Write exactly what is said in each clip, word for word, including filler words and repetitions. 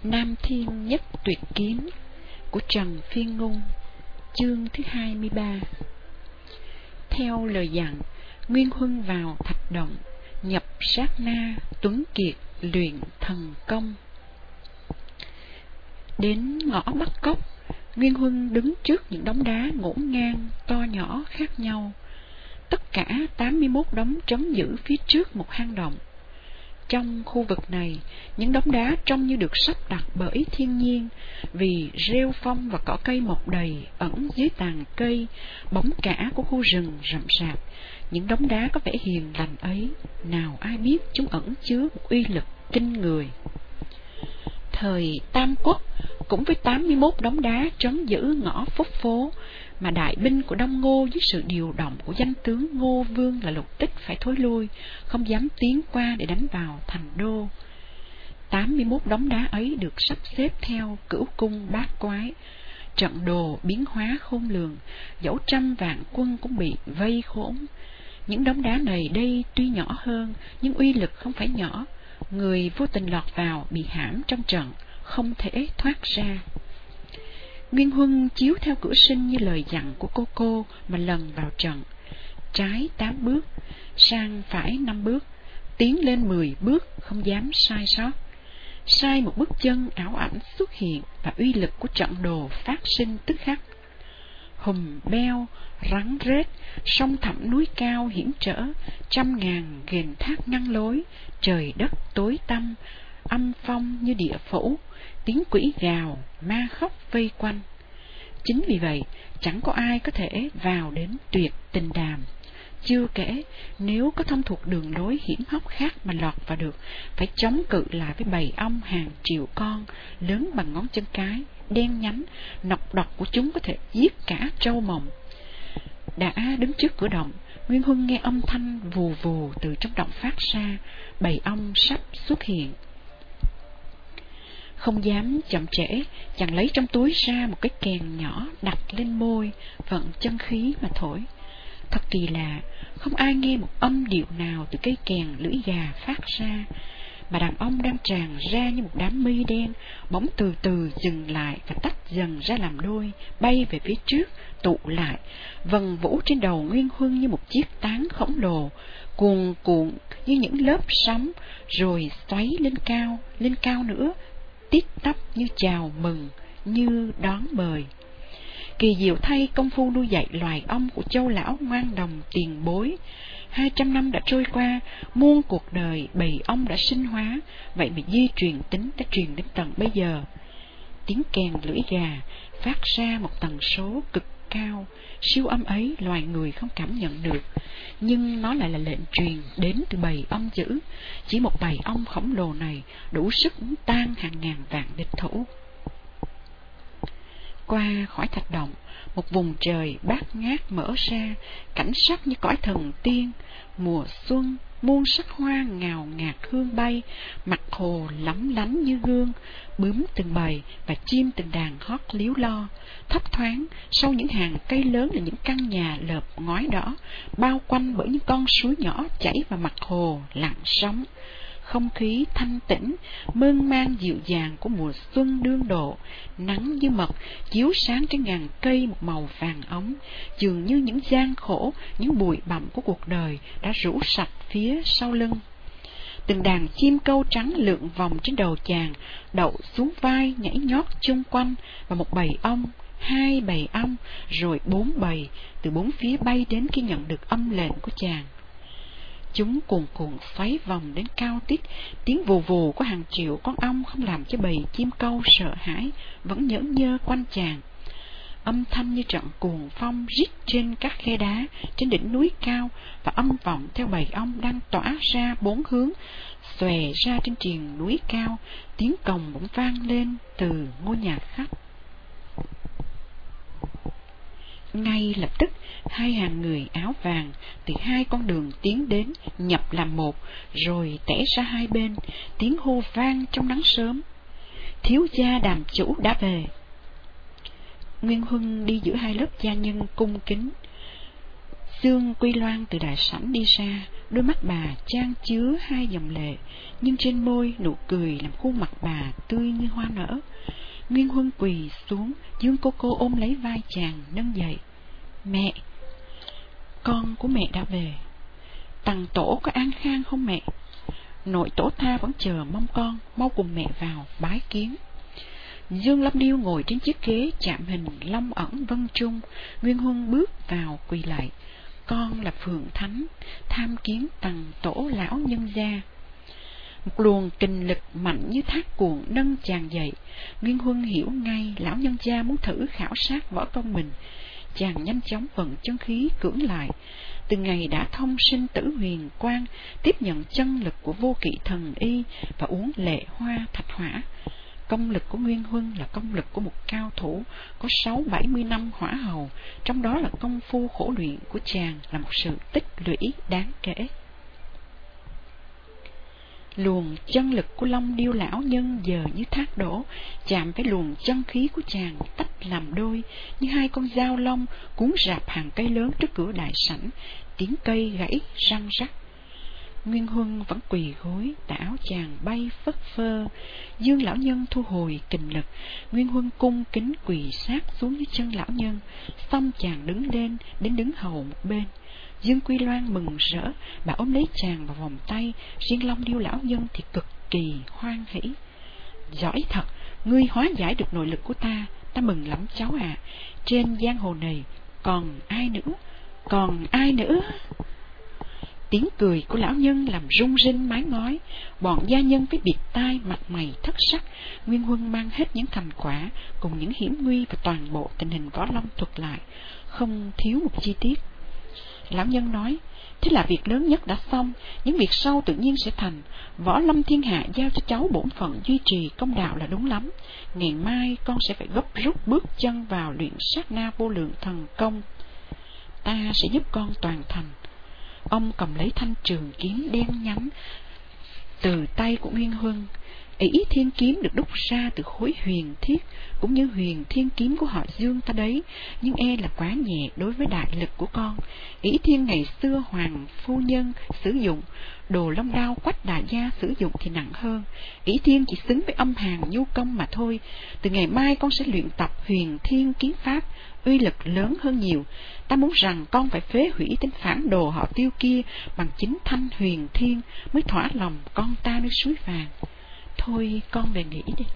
Nam Thiên Nhất Tuyệt Kiếm của Trần Phiên Ngôn. Chương thứ hai mươi ba. Theo lời dặn, Nguyên Huân vào thạch động, nhập sát na, tuấn kiệt, luyện thần công. Đến ngõ bắt cốc, Nguyên Huân đứng trước những đống đá ngổn ngang, to nhỏ khác nhau. Tất cả tám mươi mốt đống trấn giữ phía trước một hang động. Trong khu vực này, những đống đá trông như được sắp đặt bởi thiên nhiên, vì rêu phong và cỏ cây mọc đầy ẩn dưới tàn cây, bóng cả của khu rừng rậm rạp. Những đống đá có vẻ hiền lành ấy, nào ai biết chúng ẩn chứa một uy lực kinh người. Thời Tam Quốc, cũng với tám mươi mốt đống đá trấn giữ ngõ phúc phố, mà đại binh của Đông Ngô dưới sự điều động của danh tướng Ngô Vương là Lục Tích phải thối lui, không dám tiến qua để đánh vào thành đô. tám mươi mốt đống đá ấy được sắp xếp theo cửu cung bát quái, trận đồ biến hóa khôn lường, dẫu trăm vạn quân cũng bị vây khốn. Những đống đá này đây tuy nhỏ hơn, nhưng uy lực không phải nhỏ. Người vô tình lọt vào bị hãm trong trận, không thể thoát ra. Nguyên Huân chiếu theo cửa sinh như lời dặn của cô cô mà lần vào trận. Trái tám bước, sang phải năm bước, tiến lên mười bước, không dám sai sót. Sai một bước chân, ảo ảnh xuất hiện và uy lực của trận đồ phát sinh tức khắc. Hùm beo, rắn rết, sông thẳm núi cao hiểm trở, trăm ngàn ghềnh thác ngăn lối, trời đất tối tăm, âm phong như địa phủ, tiếng quỷ gào, ma khóc vây quanh. Chính vì vậy, chẳng có ai có thể vào đến tuyệt tình đàm. Chưa kể, nếu có thông thuộc đường lối hiểm hóc khác mà lọt vào được, phải chống cự lại với bầy ong hàng triệu con, lớn bằng ngón chân cái, đen nhánh, nọc độc của chúng có thể giết cả trâu mồng. Đã đứng trước cửa động, Nguyên Huân nghe âm thanh vù vù từ trong động phát ra, bầy ong sắp xuất hiện. Không dám chậm trễ, chàng lấy trong túi ra một cái kèn nhỏ đặt lên môi, vận chân khí mà thổi. Thật kỳ lạ, không ai nghe một âm điệu nào từ cây kèn lưỡi gà phát ra, mà đàn ong đang tràn ra như một đám mây đen, bỗng từ từ dừng lại và tách dần ra làm đôi, bay về phía trước, tụ lại, vần vũ trên đầu Nguyên Huân như một chiếc tán khổng lồ, cuồn cuộn như những lớp sóng, rồi xoáy lên cao, lên cao nữa, tít tắp như chào mừng, như đón mời. Kỳ diệu thay, công phu nuôi dạy loài ong của châu lão ngoan đồng tiền bối. Hai trăm năm đã trôi qua, muôn cuộc đời bầy ong đã sinh hóa, vậy mà di truyền tính đã truyền đến tận bây giờ. Tiếng kèn lưỡi gà phát ra một tần số cực cao, siêu âm ấy loài người không cảm nhận được, nhưng nó lại là lệnh truyền đến từ bầy ong dữ. Chỉ một bầy ong khổng lồ này đủ sức tan hàng ngàn vạn địch thủ. Qua khỏi thạch động, một vùng trời bát ngát mở ra, cảnh sắc như cõi thần tiên. Mùa xuân, muôn sắc hoa ngào ngạt hương bay, mặt hồ lóng lánh như gương, bướm từng bầy và chim từng đàn hót líu lo. Thấp thoáng, sau những hàng cây lớn là những căn nhà lợp ngói đỏ, bao quanh bởi những con suối nhỏ chảy vào mặt hồ lặng sóng. Không khí thanh tĩnh, mơn man dịu dàng của mùa xuân đương độ, nắng như mật chiếu sáng trên ngàn cây một màu vàng óng, dường như những gian khổ, những bụi bặm của cuộc đời đã rũ sạch phía sau lưng. Từng đàn chim câu trắng lượn vòng trên đầu chàng, đậu xuống vai nhảy nhót chung quanh, và một bầy ong, hai bầy ong, rồi bốn bầy từ bốn phía bay đến khi nhận được âm lệnh của chàng. Chúng cuồn cuộn xoáy vòng đến cao tít, tiếng vù vù của hàng triệu con ong không làm cho bầy chim câu sợ hãi, vẫn nhởn nhơ quanh chàng. Âm thanh như trận cuồng phong rít trên các khe đá trên đỉnh núi cao, và âm vọng theo bầy ong đang tỏa ra bốn hướng, xòe ra trên triền núi cao. Tiếng cồng bỗng vang lên từ ngôi nhà khách. Ngay lập tức, hai hàng người áo vàng từ hai con đường tiến đến, nhập làm một, rồi tẻ ra hai bên, tiếng hô vang trong nắng sớm: "Thiếu gia Đàm chủ đã về." Nguyên Huân đi giữa hai lớp gia nhân cung kính: Dương Quy Loan từ đại sảnh đi ra, đôi mắt bà chan chứa hai dòng lệ, nhưng trên môi nụ cười làm khuôn mặt bà tươi như hoa nở. Nguyên Huân quỳ xuống, Dương cô cô ôm lấy vai chàng nâng dậy. Mẹ, con của mẹ đã về. Tằng tổ có an khang không mẹ? Nội tổ ta vẫn chờ mong con mau cùng mẹ vào bái kiến. Dương Lâm Điêu ngồi trên chiếc ghế chạm hình long ẩn vân trung. Nguyên Huân bước vào quỳ lại. Con là Phượng Thánh, tham kiến Tằng tổ lão nhân gia. Một luồng kình lực mạnh như thác cuộn nâng chàng dậy. Nguyên Huân hiểu ngay lão nhân gia muốn thử khảo sát võ công mình. Chàng nhanh chóng vận chân khí cưỡng lại. Từ ngày đã thông sinh tử huyền quang, tiếp nhận chân lực của vô kỵ thần y và uống lệ hoa thạch hỏa. Công lực của Nguyên Huân là công lực của một cao thủ có sáu bảy mươi năm hỏa hầu, trong đó là công phu khổ luyện của chàng là một sự tích lũy đáng kể. Luồng chân lực của Long Điêu lão nhân giờ như thác đổ, chạm với luồng chân khí của chàng tách làm đôi, như hai con dao long cuốn rạp hàng cây lớn trước cửa đại sảnh, tiếng cây gãy răng rắc. Nguyên Huân vẫn quỳ gối, tà áo chàng bay phất phơ. Dương lão nhân thu hồi kình lực, Nguyên Huân cung kính quỳ sát xuống dưới chân lão nhân, xong chàng đứng lên đến đứng hầu một bên. Dương Quy Loan mừng rỡ, bà ôm lấy chàng vào vòng tay, riêng Long Điêu lão nhân thì cực kỳ hoan hỷ. Giỏi thật, ngươi hóa giải được nội lực của ta, ta mừng lắm cháu à. Trên giang hồ này còn ai nữa, còn ai nữa? Tiếng cười của lão nhân làm rung rinh mái ngói. Bọn gia nhân với biệt tai mặt mày thất sắc. Nguyên Huân mang hết những thành quả cùng những hiểm nguy và toàn bộ tình hình võ lâm thuật lại, không thiếu một chi tiết. Lão nhân nói, thế là việc lớn nhất đã xong, những việc sau tự nhiên sẽ thành. Võ lâm thiên hạ giao cho cháu bổn phận duy trì công đạo là đúng lắm. Ngày mai con sẽ phải gấp rút bước chân vào luyện sát na vô lượng thần công. Ta sẽ giúp con toàn thành. Ông cầm lấy thanh trường kiếm đen nhánh từ tay của Nguyên Huân. Ý thiên kiếm được đúc ra từ khối huyền thiết, cũng như huyền thiên kiếm của họ Dương ta đấy, nhưng e là quá nhẹ đối với đại lực của con. Ý thiên ngày xưa hoàng phu nhân sử dụng, Đồ Long Đao Quách đại gia sử dụng thì nặng hơn. Ý thiên chỉ xứng với âm hàn nhu công mà thôi. Từ ngày mai con sẽ luyện tập huyền thiên kiếm pháp, uy lực lớn hơn nhiều. Ta muốn rằng con phải phế hủy tên phản đồ họ Tiêu kia bằng chính thanh huyền thiên mới thỏa lòng con ta nơi suối vàng. Thôi con về nghỉ đi.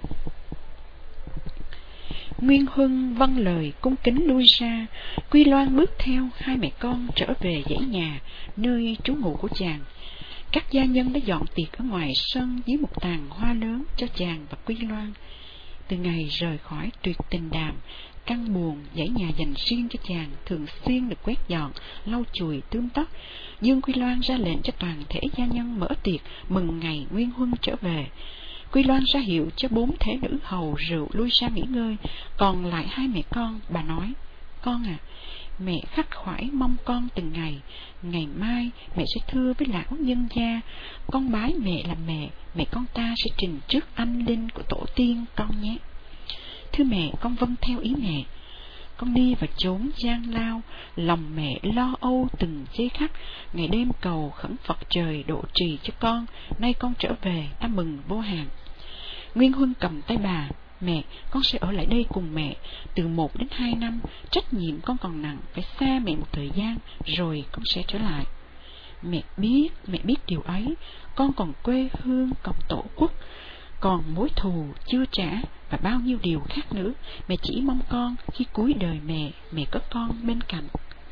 Nguyên Huân vâng lời cung kính lui ra. Quy Loan bước theo hai mẹ con trở về dãy nhà nơi trú ngụ của chàng. Các gia nhân đã dọn tiệc ở ngoài sân dưới một tàn hoa lớn cho chàng và Quy Loan. Từ ngày rời khỏi tuyệt tình đàm, căn buồng dãy nhà dành riêng cho chàng thường xuyên được quét dọn, lau chùi tươm tất. Dương Quy Loan ra lệnh cho toàn thể gia nhân mở tiệc mừng ngày Nguyên Huân trở về. Quy Loan ra hiệu cho bốn thể nữ hầu rượu lui ra nghỉ ngơi, còn lại hai mẹ con, bà nói, con à, mẹ khắc khoải mong con từng ngày. Ngày mai mẹ sẽ thưa với lão nhân gia, con bái mẹ làm mẹ, mẹ con ta sẽ trình trước anh linh của tổ tiên con nhé. Thưa mẹ, con vâng theo ý mẹ. Con đi vào chốn gian lao, lòng mẹ lo âu từng giây khắc, ngày đêm cầu khẩn Phật trời độ trì cho con. Nay con trở về, ta mừng vô hạn. Nguyên Huân cầm tay bà, mẹ, con sẽ ở lại đây cùng mẹ từ một đến hai năm. Trách nhiệm con còn nặng, phải xa mẹ một thời gian, rồi con sẽ trở lại. Mẹ biết, mẹ biết điều ấy. Con còn quê hương, còn tổ quốc, còn mối thù chưa trả và bao nhiêu điều khác nữa. Mẹ chỉ mong con khi cuối đời mẹ, mẹ có con bên cạnh.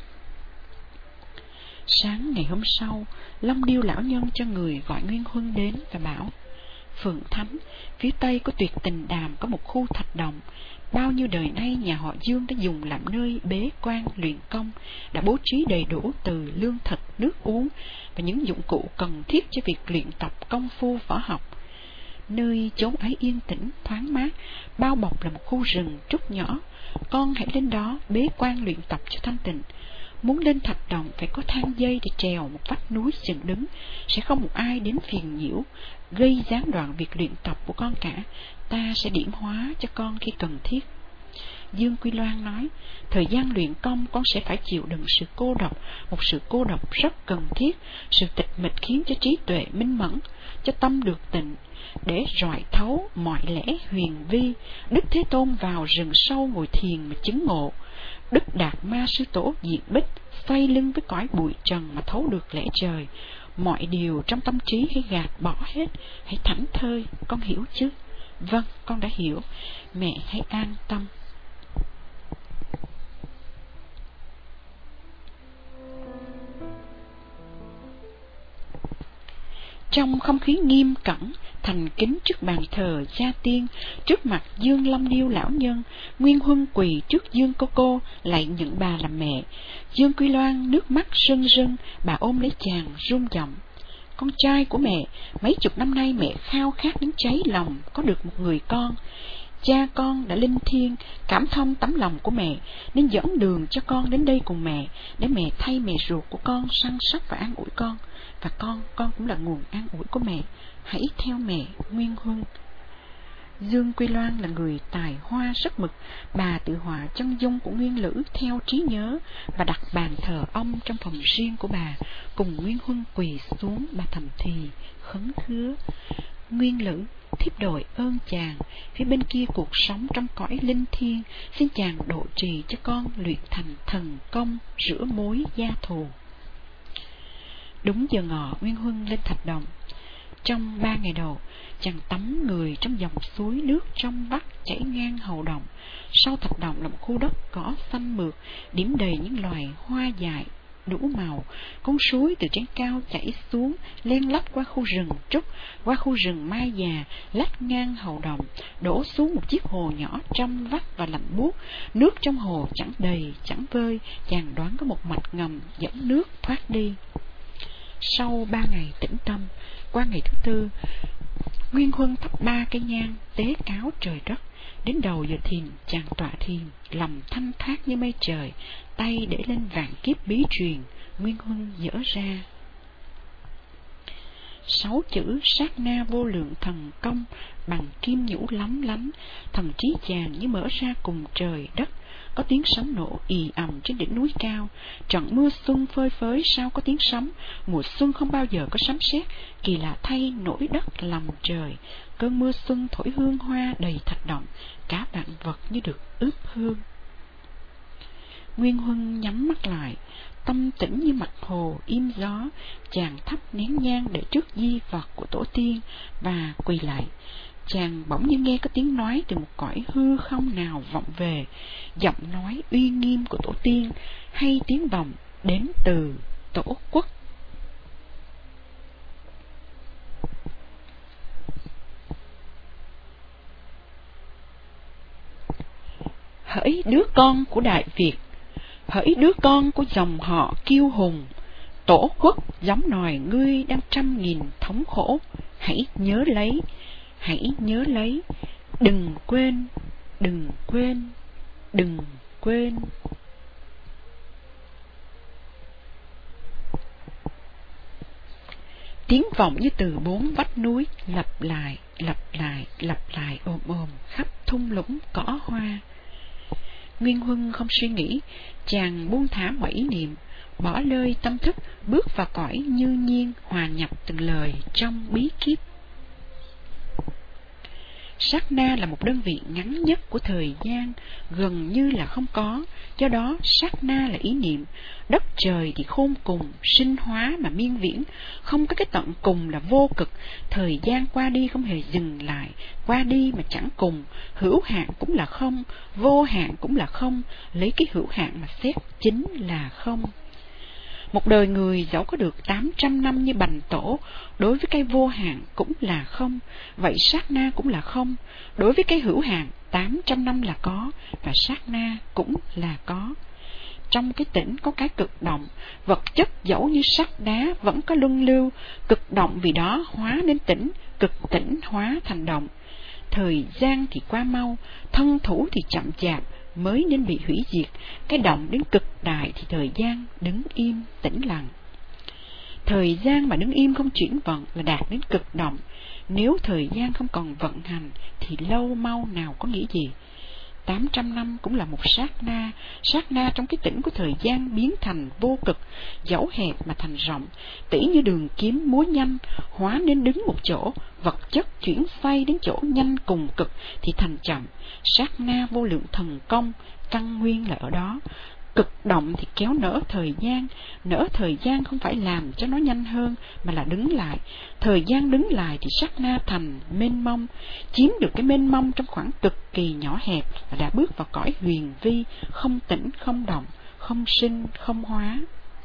Sáng ngày hôm sau, Long Điêu lão nhân cho người gọi Nguyên Huân đến và bảo, Phượng Thánh, phía tây của tuyệt tình đàm có một khu thạch động. Bao nhiêu đời nay nhà họ Dương đã dùng làm nơi bế quan luyện công, đã bố trí đầy đủ từ lương thực, nước uống và những dụng cụ cần thiết cho việc luyện tập công phu võ học. Nơi chốn ấy yên tĩnh, thoáng mát, bao bọc là một khu rừng trúc nhỏ. Con hãy lên đó bế quan luyện tập cho thanh tịnh. Muốn lên thạch động phải có thang dây để trèo một vách núi dựng đứng, sẽ không một ai đến phiền nhiễu, gây gián đoạn việc luyện tập của con cả. Ta sẽ điểm hóa cho con khi cần thiết. Dương Quy Loan nói, thời gian luyện công con sẽ phải chịu đựng sự cô độc, một sự cô độc rất cần thiết. Sự tịch mịch khiến cho trí tuệ minh mẫn, cho tâm được tịnh, để rọi thấu mọi lẽ huyền vi. Đức Thế Tôn vào rừng sâu ngồi thiền mà chứng ngộ. Đức Đạt Ma Sư Tổ diện bích, xoay lưng với cõi bụi trần mà thấu được lẽ trời. Mọi điều trong tâm trí hãy gạt bỏ hết, hãy thảnh thơi, con hiểu chứ? Vâng, con đã hiểu. Mẹ hãy an tâm. Trong không khí nghiêm cẩn, thành kính trước bàn thờ gia tiên, trước mặt Dương Long Điêu lão nhân, Nguyên Huân quỳ trước Dương Cô Cô lạy những bà làm mẹ. Dương Quy Loan nước mắt rưng rưng, bà ôm lấy chàng run giọng. Con trai của mẹ, mấy chục năm nay mẹ khao khát đến cháy lòng có được một người con. Cha con đã linh thiêng, cảm thông tấm lòng của mẹ, nên dẫn đường cho con đến đây cùng mẹ, để mẹ thay mẹ ruột của con săn sóc và an ủi con. Và con, con cũng là nguồn an ủi của mẹ. Hãy theo mẹ, Nguyên Huân. Dương Quy Loan là người tài hoa rất mực. Bà tự họa chân dung của Nguyên Lữ theo trí nhớ và đặt bàn thờ ông trong phòng riêng của bà. Cùng Nguyên Huân quỳ xuống, bà thầm thì khấn khứa. Nguyên Lữ, thiếp đội ơn chàng, phía bên kia cuộc sống trong cõi linh thiêng, xin chàng độ trì cho con luyện thành thần công rửa mối gia thù. Đúng giờ ngọ, Nguyên Huân lên thạch động. Trong ba ngày đầu, chàng tắm người trong dòng suối nước trong vắt chảy ngang hậu động. Sau thạch động là một khu đất cỏ xanh mượt, điểm đầy những loài hoa dại đủ màu. Con suối từ trên cao chảy xuống, len lách qua khu rừng trúc, qua khu rừng mai già, lách ngang hậu động, đổ xuống một chiếc hồ nhỏ trong vắt và lạnh buốt. Nước trong hồ chẳng đầy chẳng vơi, chàng đoán có một mạch ngầm dẫn nước thoát đi. Sau ba ngày tĩnh tâm, qua ngày thứ tư, Nguyên Huân thắp ba cây nhang tế cáo trời đất. Đến đầu giờ thiền, chàng tọa thiền, lòng thanh thác như mây trời, tay để lên vạn kiếp bí truyền. Nguyên Huân dở ra sáu chữ sát na vô lượng thần công, bằng kim nhũ lóng lánh. Thần trí chàng như mở ra cùng trời đất. Có tiếng sấm nổ ì ầm trên đỉnh núi cao. Trận mưa xuân phơi phới sao có tiếng sấm. Mùa xuân không bao giờ có sấm sét. Kỳ lạ thay nổi đất lòng trời. Cơn mưa xuân thổi hương hoa đầy thạch động. Cả vạn vật như được ướp hương. Nguyên Huân nhắm mắt lại, tâm tĩnh như mặt hồ im gió. Chàng thắp nén nhang để trước di vật của tổ tiên và quỳ lại. Chàng bỗng như nghe có tiếng nói từ một cõi hư không nào vọng về, giọng nói uy nghiêm của tổ tiên, hay tiếng vọng đến từ tổ quốc. Hỡi đứa con của Đại Việt, hỡi đứa con của dòng họ kiêu hùng, tổ quốc giống nòi ngươi đang trăm nghìn thống khổ. Hãy nhớ lấy, hãy nhớ lấy, đừng quên, đừng quên, đừng quên. Tiếng vọng như từ bốn vách núi, lặp lại, lặp lại, lặp lại ồm ồm khắp thung lũng cỏ hoa. Nguyên Huân không suy nghĩ, chàng buông thả mọi ý niệm, bỏ lơi tâm thức, bước vào cõi như nhiên, hòa nhập từng lời trong bí kíp. Sát na là một đơn vị ngắn nhất của thời gian, gần như là không có, do đó sát na là ý niệm. Đất trời thì khôn cùng, sinh hóa mà miên viễn, không có cái tận cùng là vô cực. Thời gian qua đi không hề dừng lại, qua đi mà chẳng cùng. Hữu hạn cũng là không, vô hạn cũng là không, lấy cái hữu hạn mà xét chính là không. Một đời người dẫu có được tám trăm năm như Bành Tổ, đối với cái vô hạn cũng là không, vậy sát na cũng là không. Đối với cái hữu hạn, tám trăm năm là có, và sát na cũng là có. Trong cái tĩnh có cái cực động, vật chất dẫu như sắt đá vẫn có luân lưu, cực động vì đó hóa nên tĩnh, cực tĩnh hóa thành động. Thời gian thì qua mau, thân thủ thì chậm chạp, mới nên bị hủy diệt. Cái động đến cực đại thì thời gian đứng im tĩnh lặng. Thời gian mà đứng im không chuyển vận là đạt đến cực động. Nếu thời gian không còn vận hành thì lâu mau nào có nghĩa gì. Tám trăm năm cũng là một sát na, sát na trong cái tĩnh của thời gian biến thành vô cực, dẫu hẹp mà thành rộng, tỉ như đường kiếm múa nhanh, hóa nên đứng một chỗ, vật chất chuyển xoay đến chỗ nhanh cùng cực thì thành chậm. Sát na vô lượng thần công, căn nguyên là ở đó. Cực động thì kéo nở thời gian, nở thời gian không phải làm cho nó nhanh hơn, mà là đứng lại. Thời gian đứng lại thì sát na thành mênh mông, chiếm được cái mênh mông trong khoảng cực kỳ nhỏ hẹp là đã bước vào cõi huyền vi, không tĩnh không động, không sinh không hóa.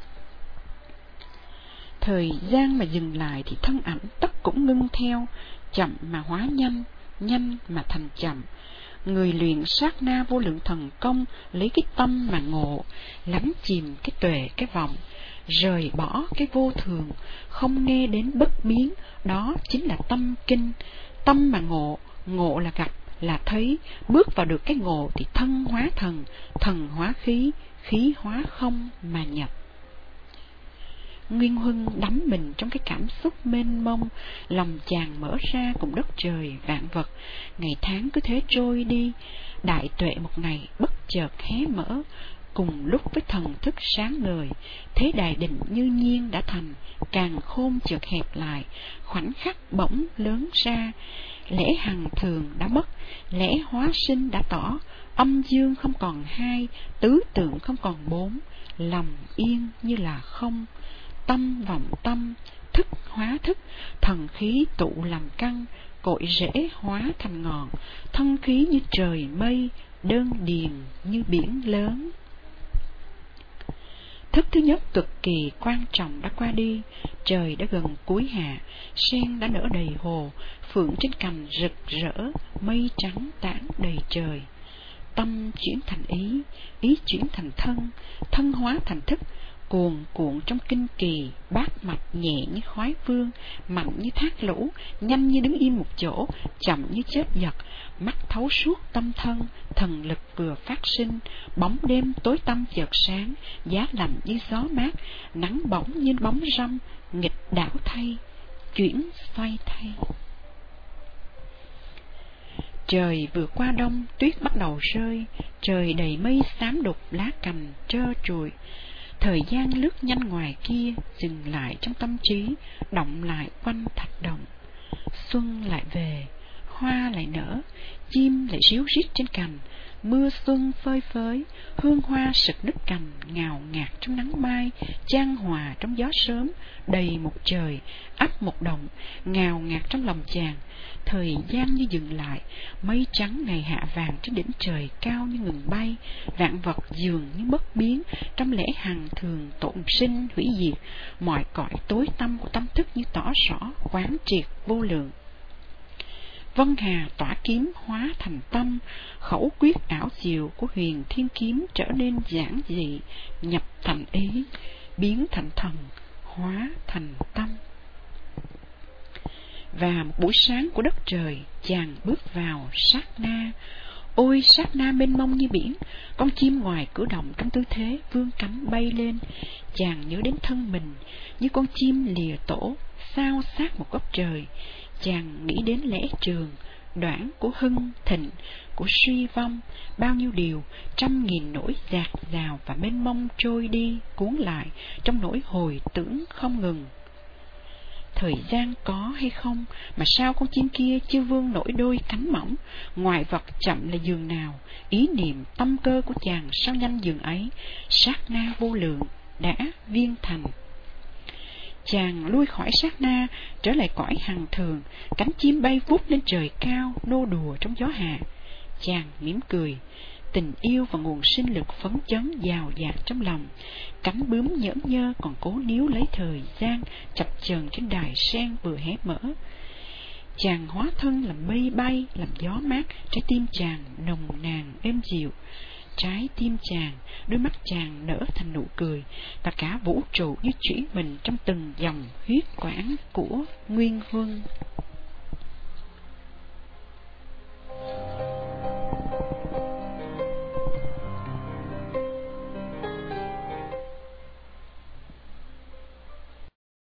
Thời gian mà dừng lại thì thân ảnh tất cũng ngưng theo, chậm mà hóa nhanh, nhanh mà thành chậm. Người luyện sát na vô lượng thần công lấy cái tâm mà ngộ, lắng chìm cái tuệ cái vọng, rời bỏ cái vô thường, không nghe đến bất biến, đó chính là tâm kinh. Tâm mà ngộ, ngộ là gặp, là thấy, bước vào được cái ngộ thì thân hóa thần, thần hóa khí, khí hóa không mà nhập. Nguyên Huân đắm mình trong cái cảm xúc mênh mông, lòng chàng mở ra cùng đất trời vạn vật, ngày tháng cứ thế trôi đi. Đại tuệ một ngày bất chợt hé mở, cùng lúc với thần thức sáng ngời, thế đài định như nhiên đã thành, càng khôn chợt hẹp lại, khoảnh khắc bỗng lớn ra. Lẽ hằng thường đã mất, lẽ hóa sinh đã tỏ, âm dương không còn hai, tứ tượng không còn bốn, lòng yên như là không. Tâm vọng tâm, thức hóa thức, thần khí tụ làm căn, cội rễ hóa thành ngọn, thân khí như trời mây, đơn điền như biển lớn. Thức thứ nhất cực kỳ quan trọng đã qua đi, trời đã gần cuối hạ, sen đã nở đầy hồ, phượng trên cành rực rỡ, mây trắng tản đầy trời. Tâm chuyển thành ý, ý chuyển thành thân, thân hóa thành thức, cuồn cuộn trong kinh kỳ, bát mạch nhẹ như khoái vương, mạnh như thác lũ, nhanh như đứng im một chỗ, chậm như chớp giật, mắt thấu suốt tâm thân, thần lực vừa phát sinh, bóng đêm tối tăm chợt sáng, giá lạnh như gió mát, nắng bỏng như bóng râm, nghịch đảo thay, chuyển xoay thay. Trời vừa qua đông, tuyết bắt đầu rơi, trời đầy mây xám đục, lá cành trơ trụi. Thời gian lướt nhanh ngoài kia, dừng lại trong tâm trí, động lại quanh thạch động. Xuân lại về, hoa lại nở, chim lại ríu rít trên cành, mưa xuân phơi phới, hương hoa sực đứt cành, ngào ngạt trong nắng mai, chan hòa trong gió sớm, đầy một trời, ắp một động, ngào ngạt trong lòng chàng. Thời gian như dừng lại, mây trắng ngày hạ vàng trên đỉnh trời cao như ngừng bay, vạn vật dường như bất biến, trong lẽ hằng thường tổn sinh hủy diệt, mọi cõi tối tăm của tâm thức như tỏ rõ, quán triệt vô lượng. Vân hà tỏa kiếm hóa thành tâm, khẩu quyết ảo diệu của huyền thiên kiếm trở nên giản dị, nhập thành ý, biến thành thần, hóa thành tâm. Và một buổi sáng của đất trời, chàng bước vào sát na. Ôi sát na mênh mông như biển, con chim ngoài cửa động trong tư thế vươn cánh bay lên. Chàng nhớ đến thân mình như con chim lìa tổ, sao sát một góc trời. Chàng nghĩ đến lẽ trường, đoạn của hưng thịnh, của suy vong, bao nhiêu điều, trăm nghìn nỗi dạt dào và mênh mông trôi đi, cuốn lại trong nỗi hồi tưởng không ngừng. Thời gian có hay không, mà sao con chim kia chưa vươn nổi đôi cánh mỏng, ngoại vật chậm là giường nào, ý niệm tâm cơ của chàng sao nhanh giường ấy, sát na vô lượng, đã viên thành. Chàng lui khỏi sát na, trở lại cõi hằng thường, cánh chim bay vút lên trời cao, nô đùa trong gió hạ. Chàng mỉm cười, tình yêu và nguồn sinh lực phấn chấn dào dạt trong lòng. Cánh bướm nhởn nhơ còn cố níu lấy thời gian, chập chờn trên đài sen vừa hé mở. Chàng hóa thân làm mây bay, làm gió mát, trái tim chàng nồng nàn êm dịu. Trái tim chàng, đôi mắt chàng nở thành nụ cười, và cả vũ trụ như chuyển mình trong từng dòng huyết quản của Nguyên Huân.